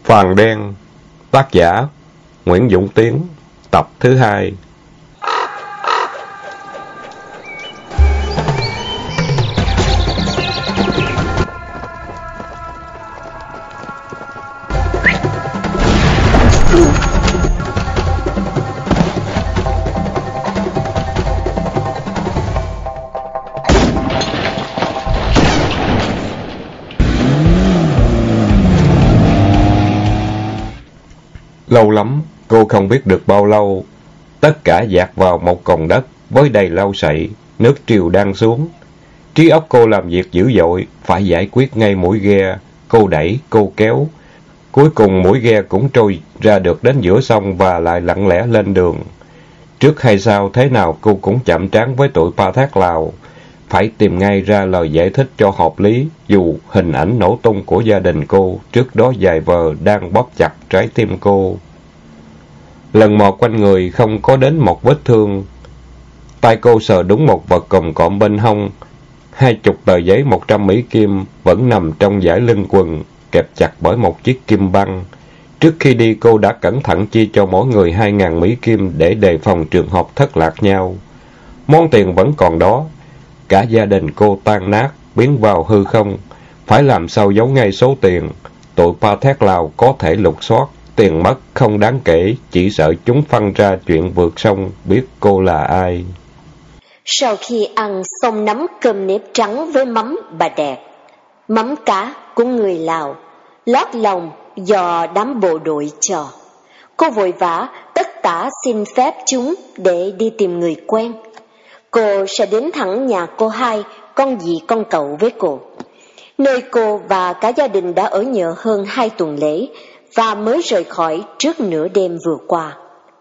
Vàng đen, tác giả Nguyễn Dũng Tiến, tập thứ 2. Lâu lắm, cô không biết được bao lâu, tất cả dạt vào một cồn đất với đầy lau sậy, nước triều đang xuống. Trí óc cô làm việc dữ dội, phải giải quyết ngay mũi ghe, cô đẩy, cô kéo. Cuối cùng mũi ghe cũng trôi ra được đến giữa sông và lại lặng lẽ lên đường. Trước hay sau thế nào cô cũng chạm trán với tụi Pa Thác Lào, phải tìm ngay ra lời giải thích cho hợp lý, dù hình ảnh nổ tung của gia đình cô trước đó dài vờ đang bóp chặt trái tim cô. Lần mò quanh người không có đến một vết thương. Tay cô sờ đúng một vật cồng cộm bên hông. 20 tờ giấy 100 Mỹ Kim vẫn nằm trong dải lưng quần, kẹp chặt bởi một chiếc kim băng. Trước khi đi cô đã cẩn thận chia cho mỗi người 2.000 Mỹ Kim để đề phòng trường hợp thất lạc nhau. Món tiền vẫn còn đó. Cả gia đình cô tan nát, biến vào hư không. Phải làm sao giấu ngay số tiền. Tụi Pa Thác Lào có thể lục soát. Tiền mất không đáng kể, chỉ sợ chúng phân ra chuyện vượt sông, biết cô là ai. Sau khi ăn xong nắm cơm nếp trắng với mắm bà đẹp, mắm cá của người Lào, lót lòng do đám bộ đội cho. Cô vội vã tất tả xin phép chúng để đi tìm người quen. Cô sẽ đến thẳng nhà cô hai, con dì con cậu với cô, nơi cô và cả gia đình đã ở nhờ hơn 2 tuần lễ và mới rời khỏi trước nửa đêm vừa qua.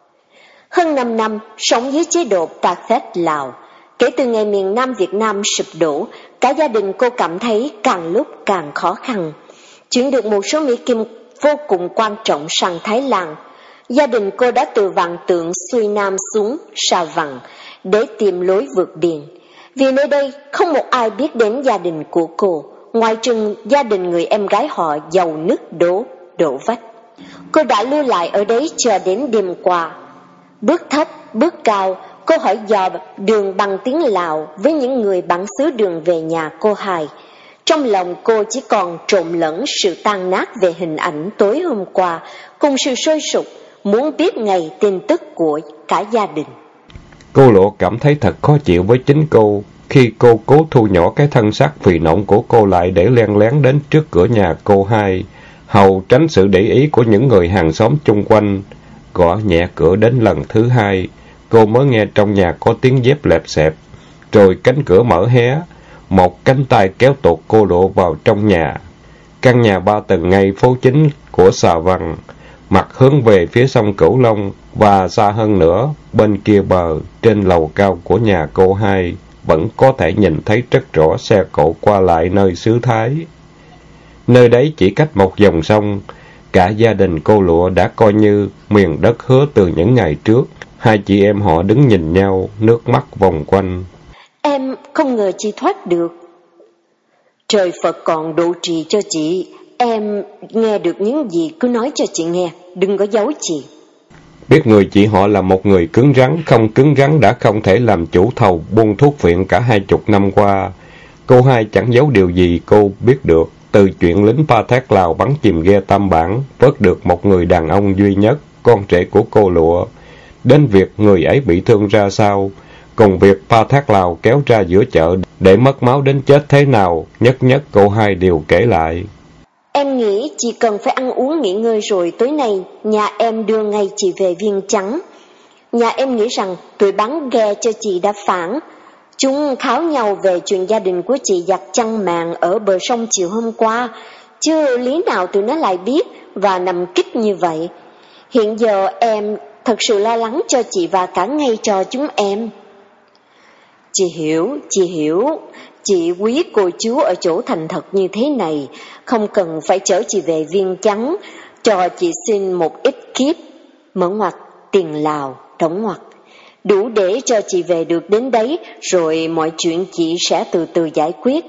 Hơn 5 năm sống dưới chế độ Pathet Lào, kể từ ngày miền Nam Việt Nam sụp đổ, cả gia đình cô cảm thấy càng lúc càng khó khăn. Chuyển được một số Mỹ Kim vô cùng quan trọng sang Thái Lan, gia đình cô đã từ Vạn Tượng xuôi nam xuống Sa Vàng để tìm lối vượt biển. Vì nơi đây không một ai biết đến gia đình của cô, ngoài trừ gia đình người em gái họ giàu nứt đổ vách. Cô đã lưu lại ở đấy cho đến đêm qua. Bước thấp, bước cao, cô hỏi dò đường bằng tiếng Lào với những người bản xứ đường về nhà cô hai. Trong lòng cô chỉ còn trộn lẫn sự tan nát về hình ảnh tối hôm qua cùng sự sôi sục muốn biết ngay tin tức của cả gia đình. Cô Lộ cảm thấy thật khó chịu với chính cô khi cô cố thu nhỏ cái thân xác phì nộn của cô lại để len lén đến trước cửa nhà cô hai, hầu tránh sự để ý của những người hàng xóm chung quanh. Gõ nhẹ cửa đến lần thứ 2, cô mới nghe trong nhà có tiếng dép lẹp xẹp, rồi cánh cửa mở hé, một cánh tay kéo tuột cô Lộ vào trong nhà. Căn nhà 3 tầng ngay phố chính của Sa Vàng, mặt hướng về phía sông Cửu Long, và xa hơn nữa, bên kia bờ, trên lầu cao của nhà cô hai, vẫn có thể nhìn thấy rất rõ xe cộ qua lại nơi xứ Thái. Nơi đấy chỉ cách một dòng sông, cả gia đình cô Lụa đã coi như miền đất hứa từ những ngày trước. Hai chị em họ đứng nhìn nhau, nước mắt vòng quanh. Em không ngờ chị thoát được. Trời Phật còn độ trì cho chị. Em nghe được những gì cứ nói cho chị nghe, đừng có giấu chị. Biết người chị họ là một người cứng rắn, không cứng rắn đã không thể làm chủ thầu buôn thuốc viện cả 20 năm qua. Cô hai chẳng giấu điều gì cô biết được. Từ chuyện lính Pa Thác Lào bắn chìm ghe Tam Bản, vớt được một người đàn ông duy nhất, con rể của cô Lụa, đến việc người ấy bị thương ra sao, cùng việc Pa Thác Lào kéo ra giữa chợ để mất máu đến chết thế nào, nhất nhất cô hai đều kể lại. Em nghĩ chị cần phải ăn uống nghỉ ngơi rồi, tối nay nhà em đưa ngay chị về Viên Chánh. Nhà em nghĩ rằng tụi bán ghe cho chị đã phản. Chúng kháo nhau về chuyện gia đình của chị giặt chăn màn ở bờ sông chiều hôm qua, chứ lý nào tụi nó lại biết và nằm kích như vậy. Hiện giờ em thật sự lo lắng cho chị và cả ngay cho chúng em. Chị hiểu. Chị quý cô chú ở chỗ thành thật như thế này, không cần phải chở chị về Viên Chánh, cho chị xin một ít kiếp, mở ngoặc tiền Lào, đóng ngoặc, đủ để cho chị về được đến đấy, rồi mọi chuyện chị sẽ từ từ giải quyết.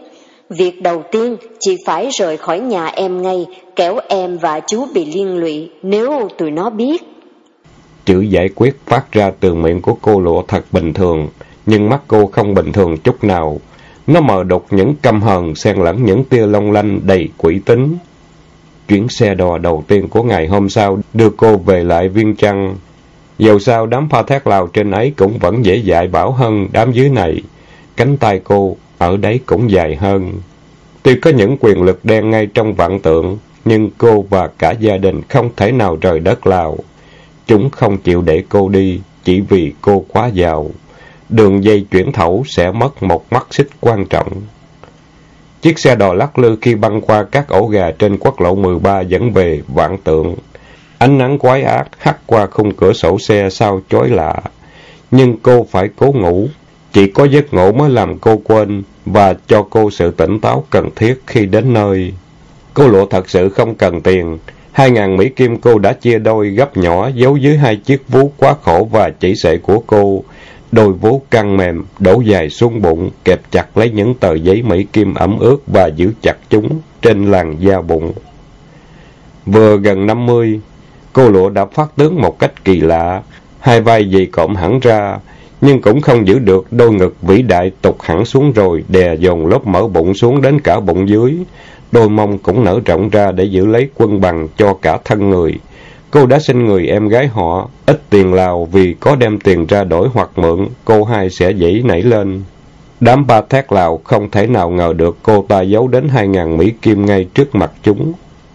Việc đầu tiên, chị phải rời khỏi nhà em ngay, kéo em và chú bị liên lụy nếu tụi nó biết. Chữ giải quyết phát ra từ miệng của cô Lụa thật bình thường, nhưng mắt cô không bình thường chút nào. Nó mờ đục những căm hờn xen lẫn những tia long lanh đầy quỷ tính. Chuyến xe đò đầu tiên của ngày hôm sau đưa cô về lại Viêng Chăn. Dầu sao đám pha thét Lào trên ấy cũng vẫn dễ dãi bảo hơn đám dưới này. Cánh tay cô ở đấy cũng dài hơn. Tuy có những quyền lực đen ngay trong vạn tượng, nhưng cô và cả gia đình không thể nào rời đất Lào. Chúng không chịu để cô đi chỉ vì cô quá giàu. Đường dây chuyển thẩu sẽ mất một mắt xích quan trọng. Chiếc xe đò lắc lư khi băng qua các ổ gà trên quốc lộ 13 dẫn về Vạn Tượng. Ánh nắng quái ác hắt qua khung cửa sổ xe sao chói lạ. Nhưng cô phải cố ngủ. Chỉ có giấc ngủ mới làm cô quên và cho cô sự tỉnh táo cần thiết khi đến nơi. Cô Lụa thật sự không cần tiền. 2.000 Mỹ Kim cô đã chia đôi gấp nhỏ giấu dưới hai chiếc vú quá khổ và chỉ sệ của cô. Đôi vú căng mềm, đổ dài xuống bụng, kẹp chặt lấy những tờ giấy Mỹ Kim ẩm ướt và giữ chặt chúng trên làn da bụng. Vừa gần 50, cô Lụa đã phát tướng một cách kỳ lạ. Hai vai dày cộm hẳn ra, nhưng cũng không giữ được đôi ngực vĩ đại tụt hẳn xuống rồi đè dồn lớp mỡ bụng xuống đến cả bụng dưới. Đôi mông cũng nở rộng ra để giữ lấy quân bằng cho cả thân người. Cô đã xin người em gái họ ít tiền Lào vì có đem tiền ra đổi hoặc mượn, cô hai sẽ dãy nảy lên. Đám ba thét Lào không thể nào ngờ được cô ta giấu đến 2.000 Mỹ Kim ngay trước mặt chúng.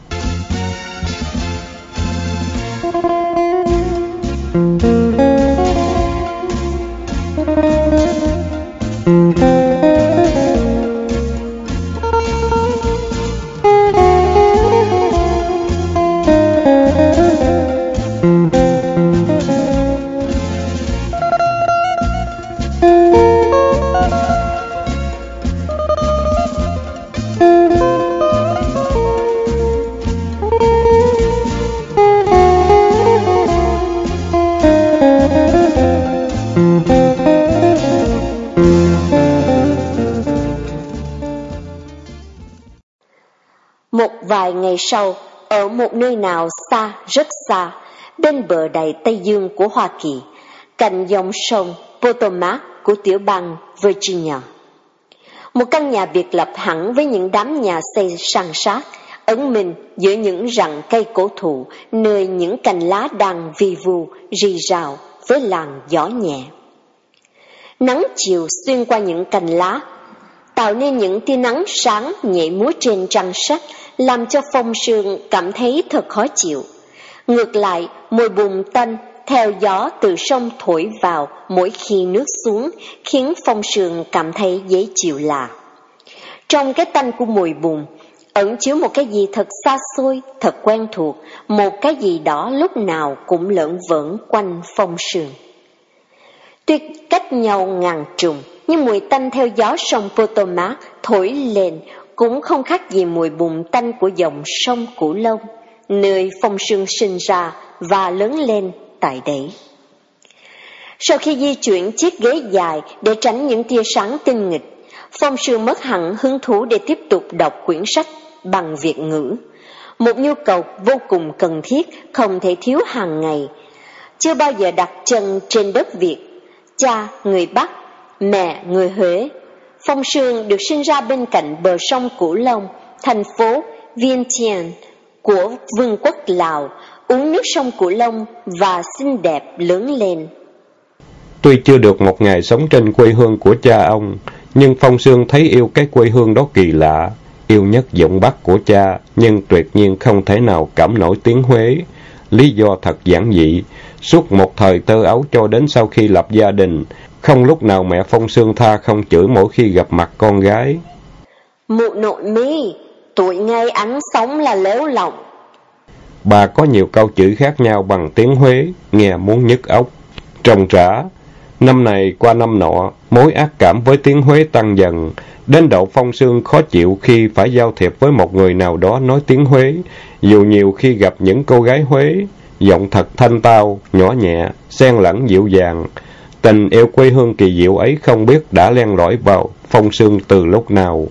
Một vài ngày sau, ở một nơi nào xa, rất xa, bên bờ đầy Tây Dương của Hoa Kỳ, cạnh dòng sông Potomac của tiểu bang Virginia, một căn nhà biệt lập hẳn với những đám nhà xây san sát, ẩn mình giữa những rặng cây cổ thụ, nơi những cành lá đang vi vu, rì rào với làn gió nhẹ. Nắng chiều xuyên qua những cành lá, tạo nên những tia nắng sáng nhảy múa trên trang sách, làm cho Phong Sương cảm thấy thật khó chịu. Ngược lại, mùi bùn tanh theo gió từ sông thổi vào mỗi khi nước xuống, khiến Phong Sương cảm thấy dễ chịu lạ. Trong cái tanh của mùi bùn, ẩn chứa một cái gì thật xa xôi, thật quen thuộc, một cái gì đó lúc nào cũng lởn vởn quanh Phong Sương. Tuy cách nhau ngàn trùng, nhưng mùi tanh theo gió sông Potomac thổi lên cũng không khác gì mùi bùn tanh của dòng sông Cửu Long, nơi Phong Sương sinh ra và lớn lên tại đấy. Sau khi di chuyển chiếc ghế dài để tránh những tia sáng tinh nghịch, Phong Sương mất hẳn hứng thú để tiếp tục đọc quyển sách bằng Việt ngữ, một nhu cầu vô cùng cần thiết, không thể thiếu hàng ngày. Chưa bao giờ đặt chân trên đất Việt, cha người Bắc, mẹ người Huế, Phong Sương được sinh ra bên cạnh bờ sông Cửu Long, thành phố Vientiane của Vương quốc Lào, uống nước sông Cửu Long và xinh đẹp lớn lên. Tuy chưa được một ngày sống trên quê hương của cha ông, nhưng Phong Sương thấy yêu cái quê hương đó kỳ lạ, yêu nhất giọng Bắc của cha, nhưng tuyệt nhiên không thể nào cảm nổi tiếng Huế. Lý do thật giản dị, suốt một thời thơ ấu cho đến sau khi lập gia đình, không lúc nào mẹ Phong Sương tha không chửi mỗi khi gặp mặt con gái. Mụ nội mi, tuổi ngay ăn sống là léo lòng. Bà có nhiều câu chửi khác nhau bằng tiếng Huế, nghe muốn nhức óc. Trồng trả, năm này qua năm nọ, mối ác cảm với tiếng Huế tăng dần, đến độ Phong Sương khó chịu khi phải giao thiệp với một người nào đó nói tiếng Huế, dù nhiều khi gặp những cô gái Huế, giọng thật thanh tao, nhỏ nhẹ, xen lẫn dịu dàng. Tình yêu quê hương kỳ diệu ấy không biết đã len lỏi vào Phong Sương từ lúc nào,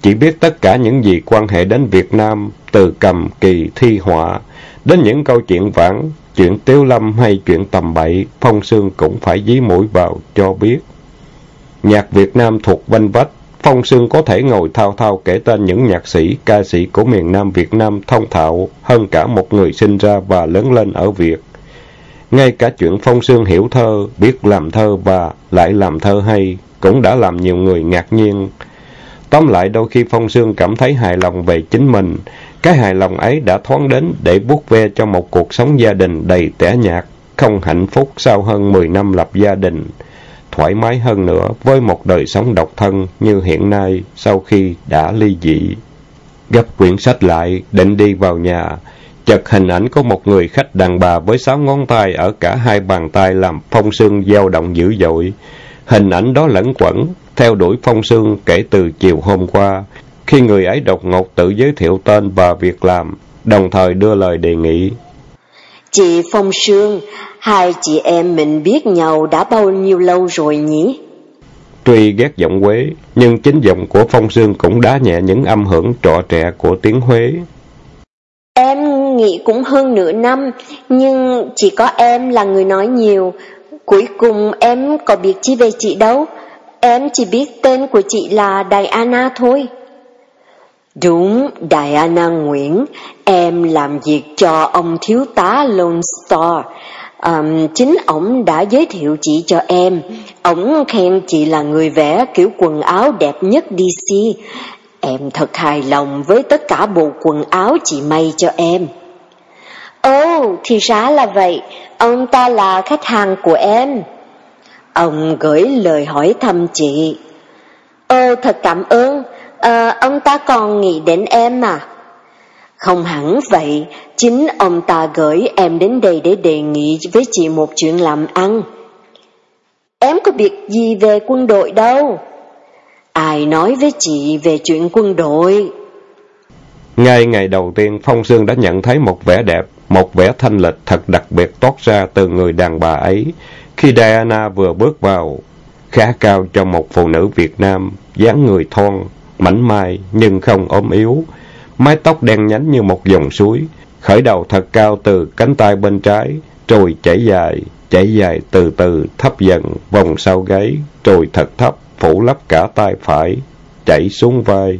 chỉ biết tất cả những gì quan hệ đến Việt Nam, từ cầm kỳ thi họa, đến những câu chuyện vãng, chuyện Tiếu Lâm hay chuyện tầm bậy, Phong Sương cũng phải dí mũi vào cho biết. Nhạc Việt Nam thuộc vanh vách, Phong Sương có thể ngồi thao thao kể tên những nhạc sĩ, ca sĩ của miền Nam Việt Nam thông thạo hơn cả một người sinh ra và lớn lên ở Việt. Ngay cả chuyện Phong Sương hiểu thơ, biết làm thơ và lại làm thơ hay, cũng đã làm nhiều người ngạc nhiên. Tóm lại, đôi khi Phong Sương cảm thấy hài lòng về chính mình. Cái hài lòng ấy đã thoáng đến để vuốt ve cho một cuộc sống gia đình đầy tẻ nhạt, không hạnh phúc sau hơn 10 năm lập gia đình. Thoải mái hơn nữa với một đời sống độc thân như hiện nay sau khi đã ly dị. Gấp quyển sách lại, định đi vào nhà. Chợt hình ảnh có một người khách đàn bà với 6 ngón tay ở cả hai bàn tay làm Phong Sương dao động dữ dội. Hình ảnh đó lẩn quẩn, theo đuổi Phong Sương kể từ chiều hôm qua, khi người ấy đột ngột tự giới thiệu tên và việc làm, đồng thời đưa lời đề nghị. Chị Phong Sương, hai chị em mình biết nhau đã bao nhiêu lâu rồi nhỉ? Tuy ghét giọng Huế, nhưng chính giọng của Phong Sương cũng đá nhẹ những âm hưởng trọ trẹ của tiếng Huế. Em nghĩ cũng hơn nửa năm, nhưng chỉ có em là người nói nhiều. Cuối cùng em có biết chi về chị đâu, em chỉ biết tên của chị là Diana thôi. Đúng, Diana Nguyễn, em làm việc cho ông thiếu tá Lone Star. Chính ổng đã giới thiệu chị cho em. Ổng khen chị là người vẽ kiểu quần áo đẹp nhất DC. Em thật hài lòng với tất cả bộ quần áo chị may cho em. Ồ, thì ra là vậy, ông ta là khách hàng của em. Ông gửi lời hỏi thăm chị. Thật cảm ơn. Ông ta còn nghĩ đến em mà. Không hẳn vậy, chính ông ta gửi em đến đây để đề nghị với chị một chuyện làm ăn. Em có biết gì về quân đội đâu. Ai nói với chị về chuyện quân đội? Ngay ngày đầu tiên, Phong Sương đã nhận thấy một vẻ đẹp, một vẻ thanh lịch thật đặc biệt toát ra từ người đàn bà ấy. Khi Diana vừa bước vào, khá cao cho một phụ nữ Việt Nam, dáng người thon, mảnh mai nhưng không ốm yếu, mái tóc đen nhánh như một dòng suối, khởi đầu thật cao từ cánh tay bên trái, rồi chảy dài từ từ thấp dần vòng sau gáy, rồi thật thấp phủ lấp cả tay phải, chảy xuống vai.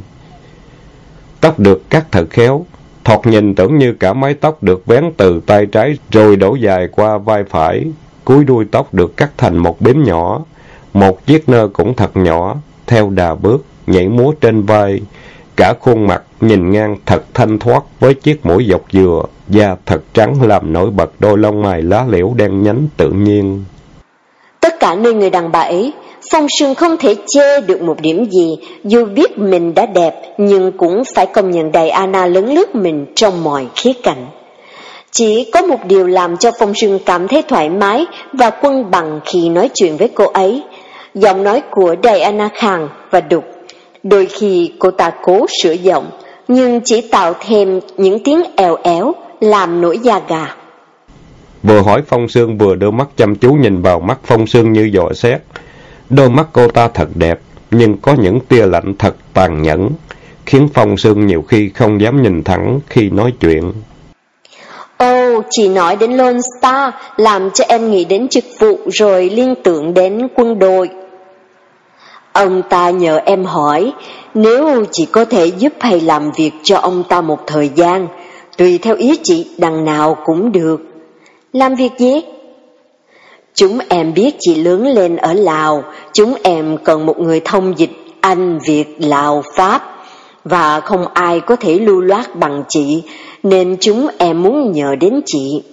Tóc được cắt thật khéo, thoạt nhìn tưởng như cả mái tóc được vén từ tay trái rồi đổ dài qua vai phải. Cuối đuôi tóc được cắt thành một bím nhỏ, một chiếc nơ cũng thật nhỏ, theo đà bước, nhảy múa trên vai. Cả khuôn mặt nhìn ngang thật thanh thoát với chiếc mũi dọc dừa, da thật trắng làm nổi bật đôi lông mày lá liễu đen nhánh tự nhiên. Tất cả nơi người đàn bà ấy, Phong Sương không thể chê được một điểm gì, dù biết mình đã đẹp nhưng cũng phải công nhận Diana lấn lướt mình trong mọi khía cạnh. Chỉ có một điều làm cho Phong Sương cảm thấy thoải mái và cân bằng khi nói chuyện với cô ấy. Giọng nói của Diana khàn và đục. Đôi khi cô ta cố sửa giọng, nhưng chỉ tạo thêm những tiếng èo éo, làm nổi da gà. Vừa hỏi Phong Sương vừa đưa mắt chăm chú nhìn vào mắt Phong Sương như dò xét. Đôi mắt cô ta thật đẹp, nhưng có những tia lạnh thật tàn nhẫn, khiến Phong Sương nhiều khi không dám nhìn thẳng khi nói chuyện. Chị nói đến Lone Star làm cho em nghĩ đến chức vụ rồi liên tưởng đến quân đội. Ông ta nhờ em hỏi, nếu chị có thể giúp hay làm việc cho ông ta một thời gian, tùy theo ý chị đằng nào cũng được. Làm việc gì? Chúng em biết chị lớn lên ở Lào, chúng em cần một người thông dịch Anh, Việt, Lào, Pháp, và không ai có thể lưu loát bằng chị, nên chúng em muốn nhờ đến chị.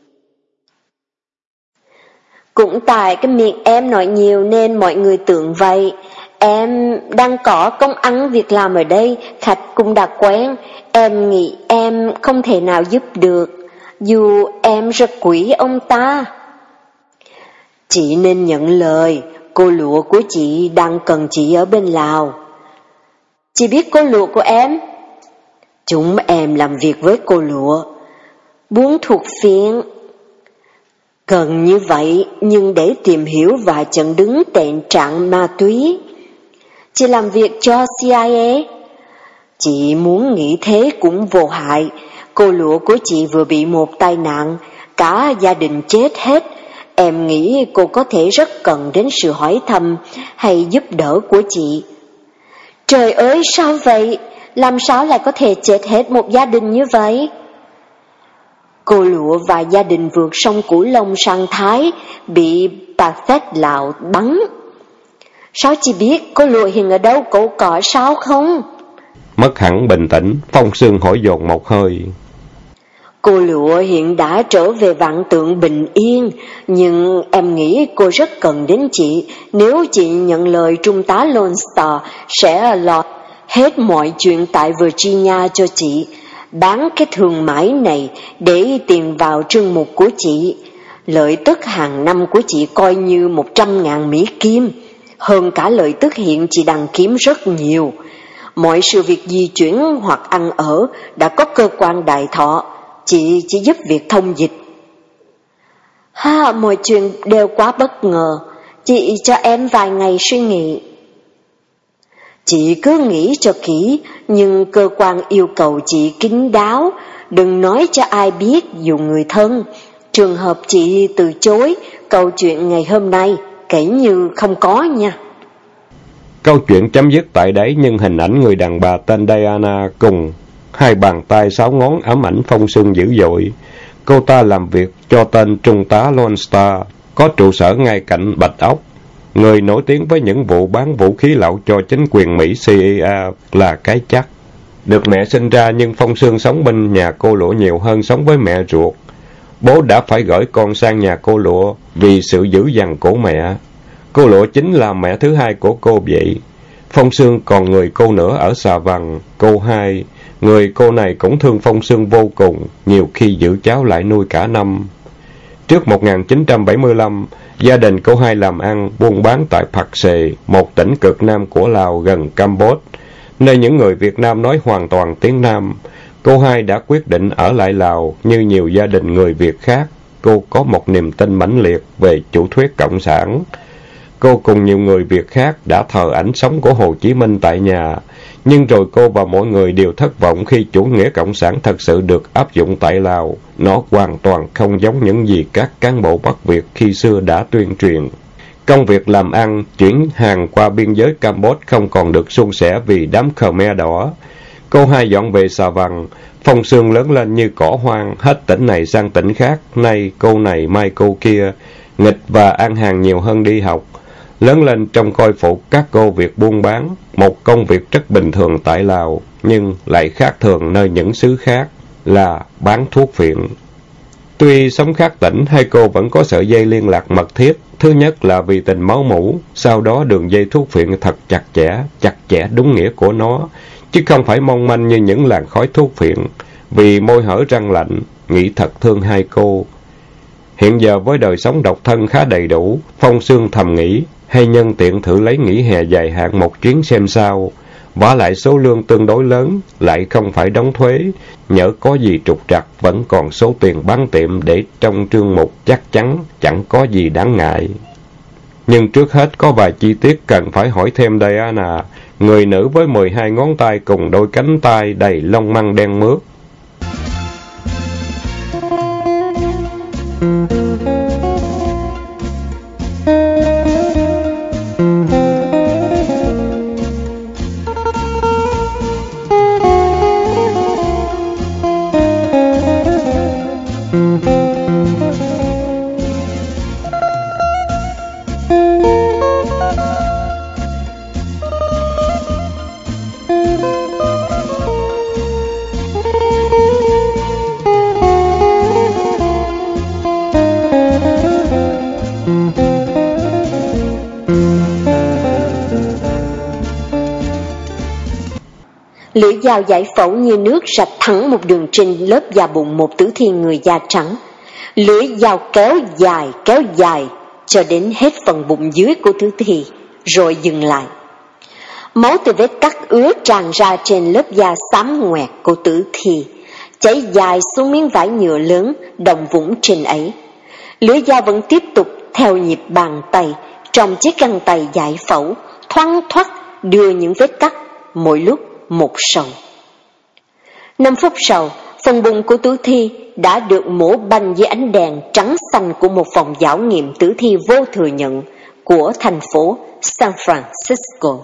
Cũng tại cái miệng em nói nhiều nên mọi người tưởng vậy. Em đang có công ăn việc làm ở đây, khách cũng đã quen. Em nghĩ em không thể nào giúp được, dù em rất quý ông ta. Chị nên nhận lời, cô lụa của chị đang cần chị ở bên Lào. Chị biết cô lụa của em? Chúng em làm việc với cô lụa, buôn thuộc phiện. Cần như vậy, nhưng để tìm hiểu và chặn đứng tệ trạng ma túy. Chị làm việc cho CIA. Chị muốn nghĩ thế cũng vô hại. Cô Lụa của chị vừa bị một tai nạn, cả gia đình chết hết. Em nghĩ cô có thể rất cần đến sự hỏi thăm hay giúp đỡ của chị. Trời ơi, sao vậy? Làm sao lại có thể chết hết một gia đình như vậy? Cô Lụa và gia đình vượt sông Cửu Long sang Thái, bị Pathet Lào bắn. Sao chị biết? Cô Lụa hiện ở đâu? Cậu có sao không? Mất hẳn bình tĩnh, Phong Sương hỏi dồn một hơi. Cô Lụa hiện đã trở về Vạn Tượng bình yên, nhưng em nghĩ cô rất cần đến chị. Nếu chị nhận lời Trung tá Lone Star sẽ lo hết mọi chuyện tại Virginia cho chị. Bán cái thương mại này để tiền vào trương mục của chị. Lợi tức hàng năm của chị coi như 100.000 Mỹ Kim, hơn cả lợi tức hiện chị đang kiếm rất nhiều. Mọi sự việc di chuyển hoặc ăn ở đã có cơ quan đại thọ, chị chỉ giúp việc thông dịch. Mọi chuyện đều quá bất ngờ, chị cho em vài ngày suy nghĩ. Chị cứ nghĩ cho kỹ, nhưng cơ quan yêu cầu chị kín đáo, đừng nói cho ai biết dù người thân. Trường hợp chị từ chối, câu chuyện ngày hôm nay kể như không có nha. Câu chuyện chấm dứt tại đấy, nhưng hình ảnh người đàn bà tên Diana cùng hai bàn tay 6 ngón ám ảnh Phong Sương dữ dội. Cô ta làm việc cho tên Trung tá Lone Star, có trụ sở ngay cạnh Bạch Ốc, người nổi tiếng với những vụ bán vũ khí lậu cho chính quyền Mỹ CIA là cái chắc. Được mẹ sinh ra, nhưng Phong Sương sống bên nhà cô Lụa nhiều hơn sống với mẹ ruột. Bố đã phải gửi con sang nhà cô Lụa vì sự dữ dằn của mẹ. Cô Lụa chính là mẹ thứ hai của cô vậy. Phong Sương còn người cô nữa ở Xà Vằng, cô hai. Người cô này cũng thương Phong Sương vô cùng, nhiều khi giữ cháu lại nuôi cả năm. Trước 1975, gia đình cô hai làm ăn, buôn bán tại Phạc Sề, một tỉnh cực nam của Lào gần Campuchia, nơi những người Việt Nam nói hoàn toàn tiếng Nam. Cô hai đã quyết định ở lại Lào. Như nhiều gia đình người Việt khác, cô có một niềm tin mãnh liệt về chủ thuyết cộng sản. Cô cùng nhiều người Việt khác đã thờ ảnh sống của Hồ Chí Minh tại nhà, nhưng rồi cô và mọi người đều thất vọng khi chủ nghĩa cộng sản thật sự được áp dụng tại Lào. Nó hoàn toàn không giống những gì các cán bộ Bắc Việt khi xưa đã tuyên truyền. Công việc làm ăn, chuyển hàng qua biên giới Campuchia không còn được suôn sẻ vì đám Khmer Đỏ. Cô hai dọn về Xà Vằng. Phong Sương lớn lên như cỏ hoang, hết tỉnh này sang tỉnh khác, nay cô này mai cô kia, nghịch và ăn hàng nhiều hơn đi học. Lớn lên trong coi phụ các cô việc buôn bán, một công việc rất bình thường tại Lào, nhưng lại khác thường nơi những xứ khác, là bán thuốc phiện. Tuy sống khác tỉnh, hai cô vẫn có sợi dây liên lạc mật thiết. Thứ nhất là vì tình máu mủ, sau đó đường dây thuốc phiện thật chặt chẽ đúng nghĩa của nó, chứ không phải mong manh như những làn khói thuốc phiện. Vì môi hở răng lạnh, nghĩ thật thương hai cô. Hiện giờ với đời sống độc thân khá đầy đủ, Phong Sương thầm nghĩ, hay nhân tiện thử lấy nghỉ hè dài hạn một chuyến xem sao. Vả lại số lương tương đối lớn, lại không phải đóng thuế, nhỡ có gì trục trặc vẫn còn số tiền bán tiệm để trong trương mục, chắc chắn chẳng có gì đáng ngại. Nhưng trước hết có vài chi tiết cần phải hỏi thêm Diana, người nữ với 12 ngón tay cùng đôi cánh tay đầy lông măng đen mướt. Lưỡi dao giải phẫu như nước rạch thẳng một đường trên lớp da bụng một tử thi người da trắng. Lưỡi dao kéo dài cho đến hết phần bụng dưới của tử thi, rồi dừng lại. Máu từ vết cắt ứa tràn ra trên lớp da xám ngoẹt của tử thi, chảy dài xuống miếng vải nhựa lớn đồng vũng trên ấy. Lưỡi dao vẫn tiếp tục theo nhịp bàn tay trong chiếc găng tay giải phẫu, thoăn thoắt đưa những vết cắt mỗi lúc một sâu. 5 phút sau, phần bụng của tử thi đã được mổ banh dưới ánh đèn trắng xanh của một phòng khảo nghiệm tử thi vô thừa nhận của thành phố San Francisco.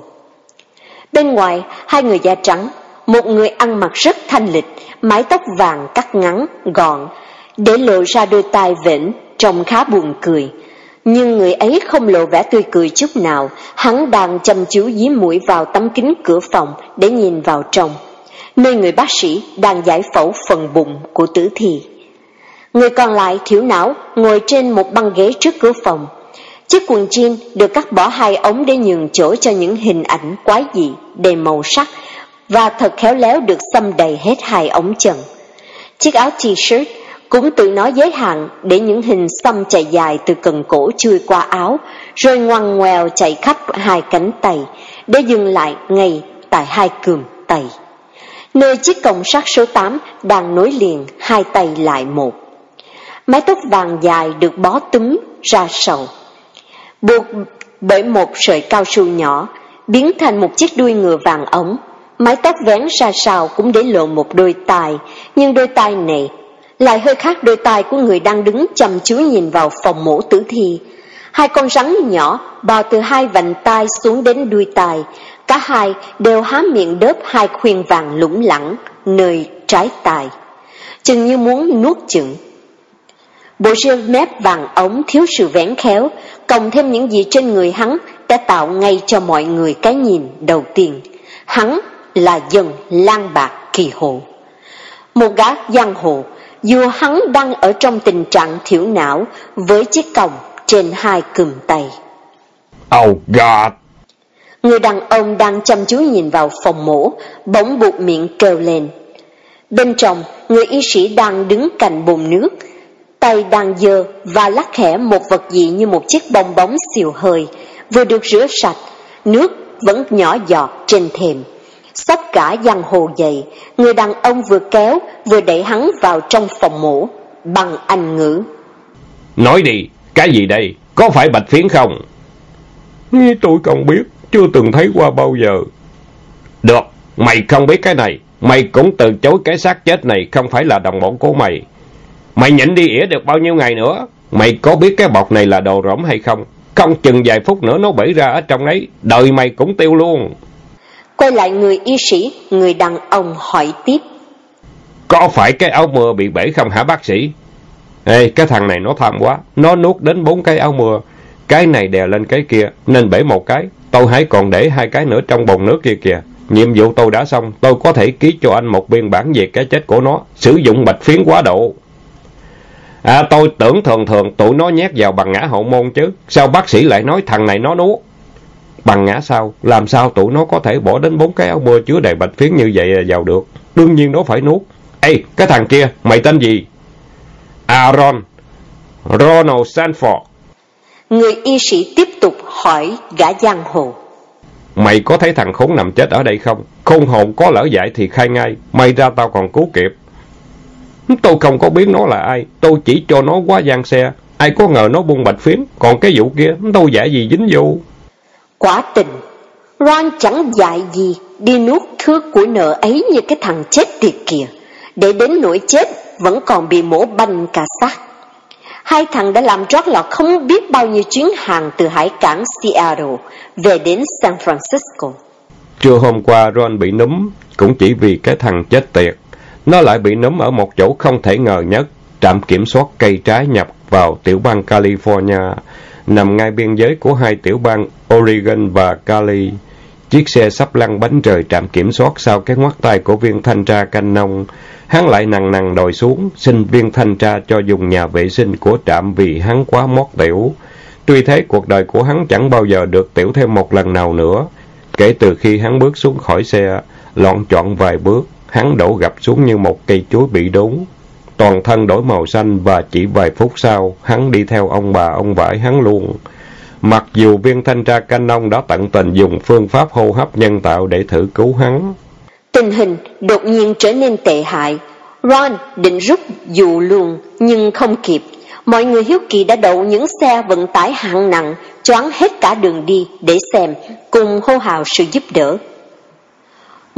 Bên ngoài, 2 người da trắng, một người ăn mặc rất thanh lịch, mái tóc vàng cắt ngắn, gọn, để lộ ra đôi tai vểnh, trông khá buồn cười. Nhưng người ấy không lộ vẻ tươi cười chút nào, hắn đang chăm chú dí mũi vào tấm kính cửa phòng để nhìn vào trong, nơi người bác sĩ đang giải phẫu phần bụng của tử thi. Người còn lại thiểu não ngồi trên một băng ghế trước cửa phòng. Chiếc quần jean được cắt bỏ 2 ống để nhường chỗ cho những hình ảnh quái dị, đầy màu sắc, và thật khéo léo được xăm đầy hết 2 ống chân. Chiếc áo t-shirt cũng tự nó giới hạn để những hình xăm chạy dài từ cần cổ chui qua áo, rồi ngoằn ngoèo chạy khắp 2 cánh tay, để dừng lại ngay tại 2 cườm tay, nơi chiếc còng sắt số 8 đang nối liền 2 tay lại một. Mái tóc vàng dài được bó túm ra sau, buộc bởi một sợi cao su nhỏ, biến thành một chiếc đuôi ngựa vàng ống. Mái tóc vén ra sau cũng để lộ một đôi tai, nhưng đôi tai này lại hơi khác đôi tai của người đang đứng chăm chú nhìn vào phòng mổ tử thi. 2 con rắn nhỏ bò từ 2 vành tai xuống đến đuôi tai, cả 2 đều há miệng đớp 2 khuyên vàng lủng lẳng nơi trái tai, chừng như muốn nuốt chửng. Bộ rêu mép vàng ống thiếu sự vén khéo, cộng thêm những gì trên người hắn đã tạo ngay cho mọi người cái nhìn đầu tiên: hắn là dân lang bạc kỳ hồ, một gã giang hồ, dù hắn đang ở trong tình trạng thiểu não với chiếc còng trên 2 cùm tay. Oh God! Người đàn ông đang chăm chú nhìn vào phòng mổ bỗng buột miệng kêu lên. Bên trong, người y sĩ đang đứng cạnh bồn nước, tay đang giơ và lắc khẽ một vật gì như một chiếc bong bóng xìu hơi vừa được rửa sạch, nước vẫn nhỏ giọt trên thềm. Sắp cả giang hồ dậy, người đàn ông vừa kéo vừa đẩy hắn vào trong phòng mổ bằng Anh ngữ. Nói đi, cái gì đây? Có phải bạch phiến không? Tôi không biết, chưa từng thấy qua bao giờ. Được, mày không biết cái này, mày cũng từ chối cái xác chết này không phải là đồng bọn của mày. Mày nhịn đi ỉa được bao nhiêu ngày nữa? Mày có biết cái bọc này là đồ rỗng hay không? Không chừng vài phút nữa nó bể ra ở trong ấy, đời mày cũng tiêu luôn. Quay lại người y sĩ, người đàn ông hỏi tiếp. Có phải cái áo mưa bị bể không hả bác sĩ? Ê, cái thằng này nó tham quá, nó nuốt đến 4 cái áo mưa. Cái này đè lên cái kia, nên bể một cái. Tôi hãy còn để 2 cái nữa trong bồn nước kia kìa. Nhiệm vụ tôi đã xong, tôi có thể ký cho anh một biên bản về cái chết của nó, sử dụng bạch phiến quá độ. Tôi tưởng thường tụi nó nhét vào bằng ngã hậu môn chứ, sao bác sĩ lại nói thằng này nó nuốt? Bằng ngã sao? Làm sao tụi nó có thể bỏ đến 4 cái áo mưa chứa đầy bạch phiến như vậy vào được? Đương nhiên nó phải nuốt. Ê, cái thằng kia, mày tên gì? Ronald Sanford. Người y sĩ tiếp tục hỏi gã giang hồ. Mày có thấy thằng khốn nằm chết ở đây không? Khôn hồn có lỡ dại thì khai ngay, may ra tao còn cứu kịp. Tôi không có biết nó là ai, tôi chỉ cho nó qua giang xe. Ai có ngờ nó buông bạch phiến, còn cái vụ kia tôi dạy gì dính vô. Quả tình, Ron chẳng dạy gì đi nuốt thứ của nợ ấy như cái thằng chết tiệt kìa, để đến nỗi chết vẫn còn bị mổ banh cả xác. 2 thằng đã làm trót lọt không biết bao nhiêu chuyến hàng từ hải cảng Seattle về đến San Francisco. Trưa hôm qua Ron bị núm, cũng chỉ vì cái thằng chết tiệt. Nó lại bị núm ở một chỗ không thể ngờ nhất, trạm kiểm soát cây trái nhập vào tiểu bang California, nằm ngay biên giới của 2 tiểu bang Oregon và Cali. Chiếc xe sắp lăn bánh rời trạm kiểm soát sau cái ngoắt tay của viên thanh tra canh nông. Hắn lại nằng nằng đòi xuống, xin viên thanh tra cho dùng nhà vệ sinh của trạm vì hắn quá mót tiểu. Tuy thế, cuộc đời của hắn chẳng bao giờ được tiểu thêm một lần nào nữa. Kể từ khi hắn bước xuống khỏi xe, loạng choạng vài bước, hắn đổ gập xuống như một cây chuối bị đốn. Toàn thân đổi màu xanh và chỉ vài phút sau, hắn đi theo ông bà ông vải hắn luôn. Mặc dù viên thanh tra canh nông đã tận tình dùng phương pháp hô hấp nhân tạo để thử cứu hắn. Tình hình đột nhiên trở nên tệ hại. Ron định rút dù luôn, nhưng không kịp. Mọi người hiếu kỳ đã đậu những xe vận tải hạng nặng choáng hết cả đường đi để xem, cùng hô hào sự giúp đỡ.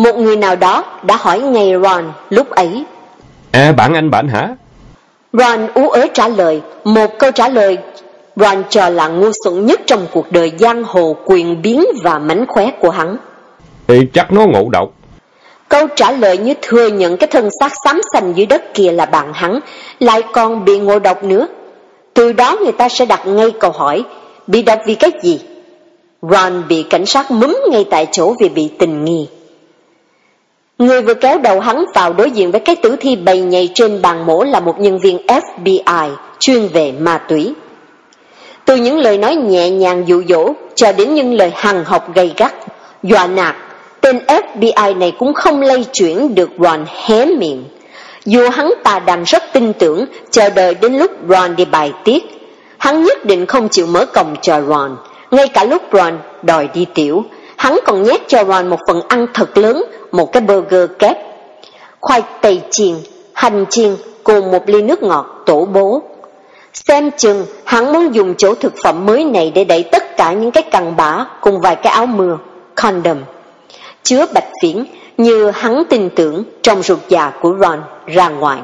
Một người nào đó đã hỏi ngay Ron lúc ấy. Bạn hả? Ron ú ớ trả lời, một câu trả lời Ron cho là ngu xuẩn nhất trong cuộc đời giang hồ quyền biến và mánh khóe của hắn. Chắc nó ngộ độc. Câu trả lời như thừa nhận cái thân xác xám xanh dưới đất kia là bạn hắn, lại còn bị ngộ độc nữa. Từ đó người ta sẽ đặt ngay câu hỏi, bị độc vì cái gì? Ron bị cảnh sát múm ngay tại chỗ vì bị tình nghi. Người vừa kéo đầu hắn vào đối diện với cái tử thi bầy nhầy trên bàn mổ là một nhân viên FBI chuyên về ma túy. Từ những lời nói nhẹ nhàng dụ dỗ cho đến những lời hằn học gay gắt, dọa nạt, tên FBI này cũng không lay chuyển được Ron hé miệng. Dù hắn ta đang rất tin tưởng, chờ đợi đến lúc Ron đi bài tiết, hắn nhất định không chịu mở cổng cho Ron. Ngay cả lúc Ron đòi đi tiểu, hắn còn nhét cho Ron một phần ăn thật lớn, một cái burger kép, khoai tây chiên, hành chiên cùng một ly nước ngọt tổ bố. Xem chừng hắn muốn dùng chỗ thực phẩm mới này để đẩy tất cả những cái cặn bã cùng vài cái áo mưa, condom, chứa bạch phiến như hắn tin tưởng trong ruột già của Ron ra ngoài.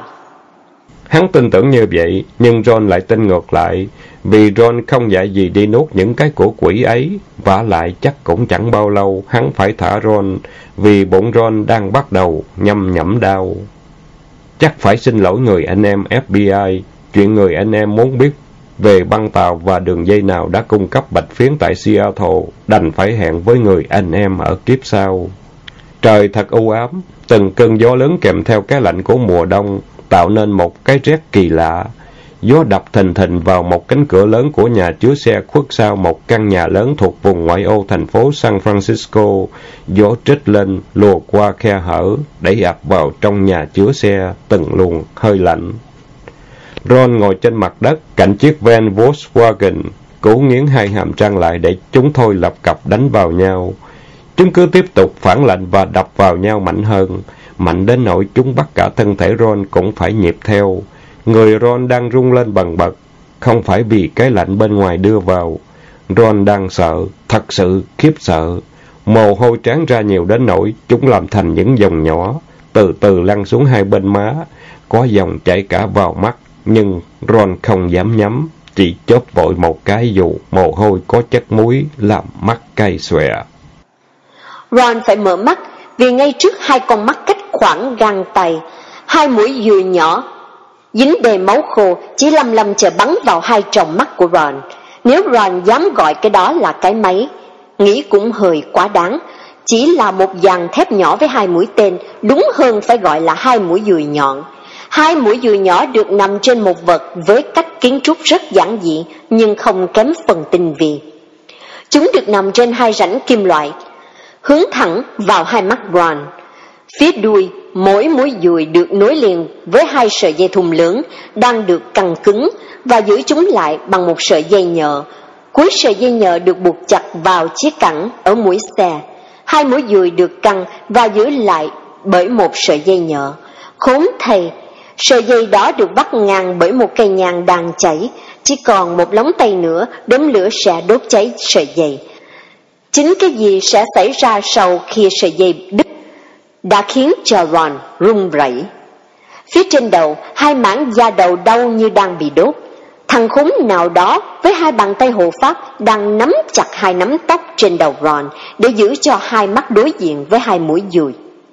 Hắn tin tưởng như vậy, nhưng Ron lại tin ngược lại, vì Ron không dạy gì đi nuốt những cái của quỷ ấy, vả lại chắc cũng chẳng bao lâu hắn phải thả Ron, vì bụng Ron đang bắt đầu nhâm nhẫm đau. Chắc phải xin lỗi người anh em FBI, chuyện người anh em muốn biết về băng tàu và đường dây nào đã cung cấp bạch phiến tại Seattle, đành phải hẹn với người anh em ở kiếp sau. Trời thật u ám, từng cơn gió lớn kèm theo cái lạnh của mùa đông, tạo nên một cái rét kỳ lạ. Gió đập thình thình vào một cánh cửa lớn của nhà chứa xe khuất sau một căn nhà lớn thuộc vùng ngoại ô thành phố San Francisco. Gió trích lên, lùa qua khe hở, đẩy ập vào trong nhà chứa xe, từng luồng hơi lạnh. Ron ngồi trên mặt đất, cạnh chiếc van Volkswagen, cố nghiến hai hàm răng lại để chúng thôi lập cập đánh vào nhau. Chúng cứ tiếp tục phản lạnh và đập vào nhau mạnh hơn, mạnh đến nỗi chúng bắt cả thân thể Ron cũng phải nhịp theo. Người Ron đang rung lên bần bật, không phải vì cái lạnh bên ngoài đưa vào. Ron đang sợ, thật sự khiếp sợ. Mồ hôi trán ra nhiều đến nỗi chúng làm thành những dòng nhỏ, từ từ lăn xuống hai bên má, có dòng chảy cả vào mắt, nhưng Ron không dám nhắm, chỉ chớp vội một cái dù mồ hôi có chất muối làm mắt cay xòe. Ron phải mở mắt vì ngay trước hai con mắt cách khoảng gang tay, hai mũi dùi nhỏ dính đầy máu khô chỉ lăm chờ bắn vào hai tròng mắt của Ron. Nếu Ron dám gọi cái đó là cái máy, nghĩ cũng hơi quá đáng. Chỉ là một dàn thép nhỏ với hai mũi tên, đúng hơn phải gọi là hai mũi dùi nhọn. Hai mũi dùi nhỏ được nằm trên một vật với cách kiến trúc rất giản dị nhưng không kém phần tinh vi. Chúng được nằm trên hai rãnh kim loại, hướng thẳng vào hai mắt Ron. Phía đuôi, mỗi mũi dùi được nối liền với hai sợi dây thun lớn đang được căng cứng và giữ chúng lại bằng một sợi dây nhợ. Cuối sợi dây nhợ được buộc chặt vào chiếc cẳng ở mũi xe. Hai mũi dùi được căng và giữ lại bởi một sợi dây nhợ. Khốn thay, sợi dây đó được vắt ngang bởi một cây nhang đang cháy, chỉ còn một lóng tay nữa đốm lửa sẽ đốt cháy sợi dây. Chính cái gì sẽ xảy ra sau khi sợi dây đứt đã khiến cho Ron run rẩy. Phía trên đầu, hai mảng da đầu đau như đang bị đốt. Thằng khốn nào đó với hai bàn tay hộ pháp đang nắm chặt hai nắm tóc trên đầu Ron để giữ cho hai mắt đối diện với hai mũi dùi.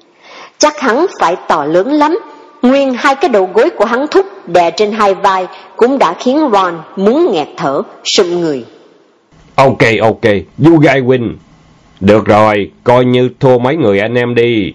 Chắc hắn phải to lớn lắm. Nguyên hai cái đầu gối của hắn thúc đè trên hai vai cũng đã khiến Ron muốn nghẹt thở, sụm người. Ok, you guys win. Được rồi, coi như thua mấy người anh em đi.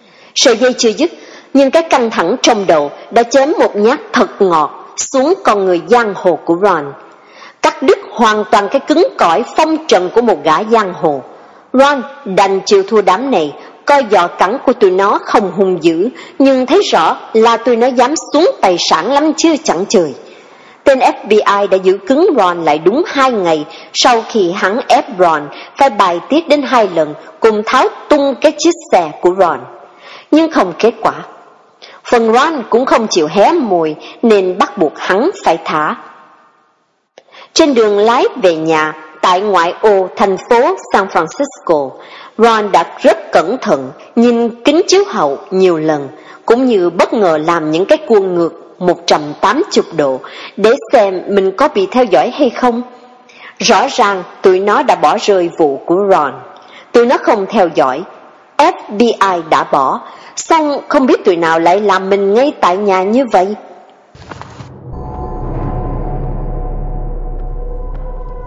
Sợi dây chưa dứt, nhưng cái căng thẳng trong đầu đã chém một nhát thật ngọt xuống con người giang hồ của Ron, cắt đứt hoàn toàn cái cứng cỏi phong trần của một gã giang hồ. Ron đành chịu thua đám này, coi giò cắn của tụi nó không hung dữ, nhưng thấy rõ là tụi nó dám xuống tài sản lắm chứ chẳng chơi. Tên FBI đã giữ cứng Ron lại đúng 2 ngày sau khi hắn ép Ron phải bài tiết đến 2 lần cùng tháo tung cái chiếc xe của Ron. Nhưng không kết quả. Phần Ron cũng không chịu hé mồi nên bắt buộc hắn phải thả. Trên đường lái về nhà, tại ngoại ô thành phố San Francisco, Ron đã rất cẩn thận nhìn kính chiếu hậu nhiều lần, cũng như bất ngờ làm những cái cuồng ngược 180 độ để xem mình có bị theo dõi hay không. Rõ ràng tụi nó đã bỏ rơi vụ của Ron. Tụi nó không theo dõi, FBI đã bỏ, xong không biết tụi nào lại làm mình ngay tại nhà như vậy.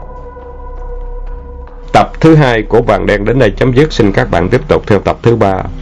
Tập thứ 2 của Vàng Đen đến đây chấm dứt. Xin các bạn tiếp tục theo tập thứ 3.